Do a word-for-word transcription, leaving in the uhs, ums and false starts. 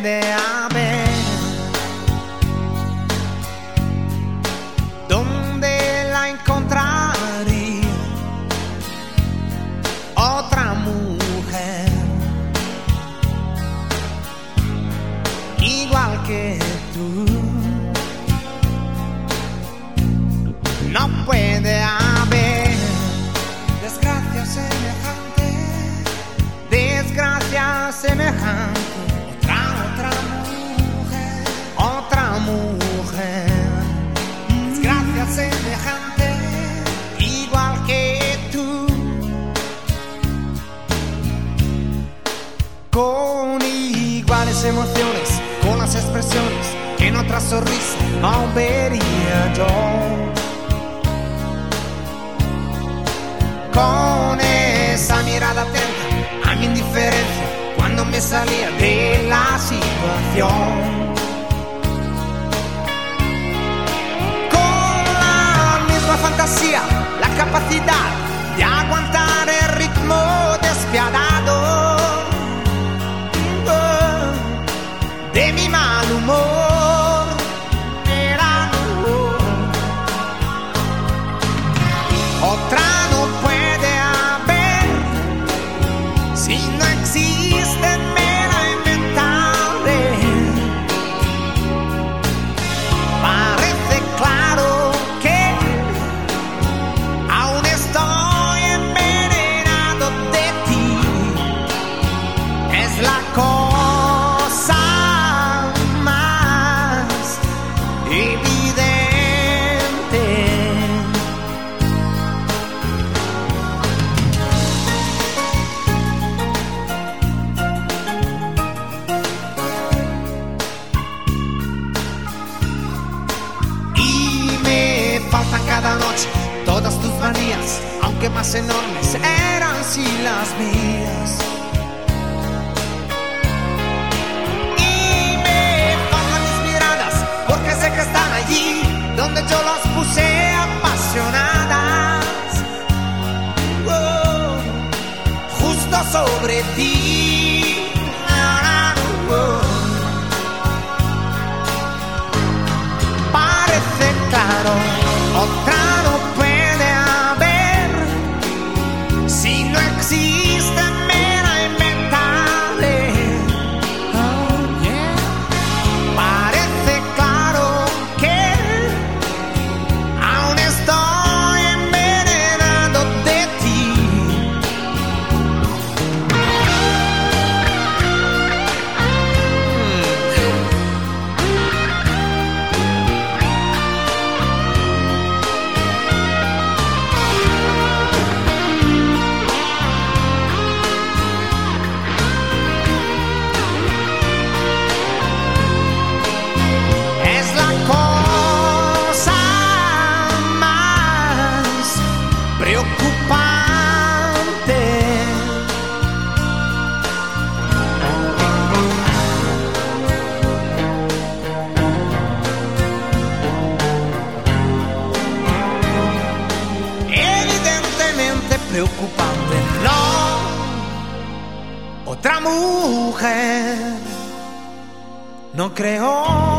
puede haber. ¿Dónde la encontraría otra mujer igual que tú? No puede haber desgracia semejante, desgracia semejante, otra, otra mujer, otra mujer, desgracia semejante, igual que tú, con iguales emociones, con las expresiones que en otra sonrisa no vería yo. Con esa mirada atenta a mi indiferencia cuando me salía de la situación. Con la misma fantasía, la capacidad de aguantar el ritmo despiadado de mi mal humor. Era otra. Si no existe, me la inventaré. Parece claro que aún estoy envenenado de ti. Es la cosa más evidente. Faltan cada noche todas tus manías, aunque más enormes eran si las mías. Y me faltan mis miradas, porque sé que están allí donde yo las puse apasionadas. Oh, justo sobre ti. Oh, parece claro. Otra no puede haber. Si no existe, me la inventaré. Oh, yeah. Parece claro que aún estoy envenenado de ti. Preocupante, no, otra mujer, no creo.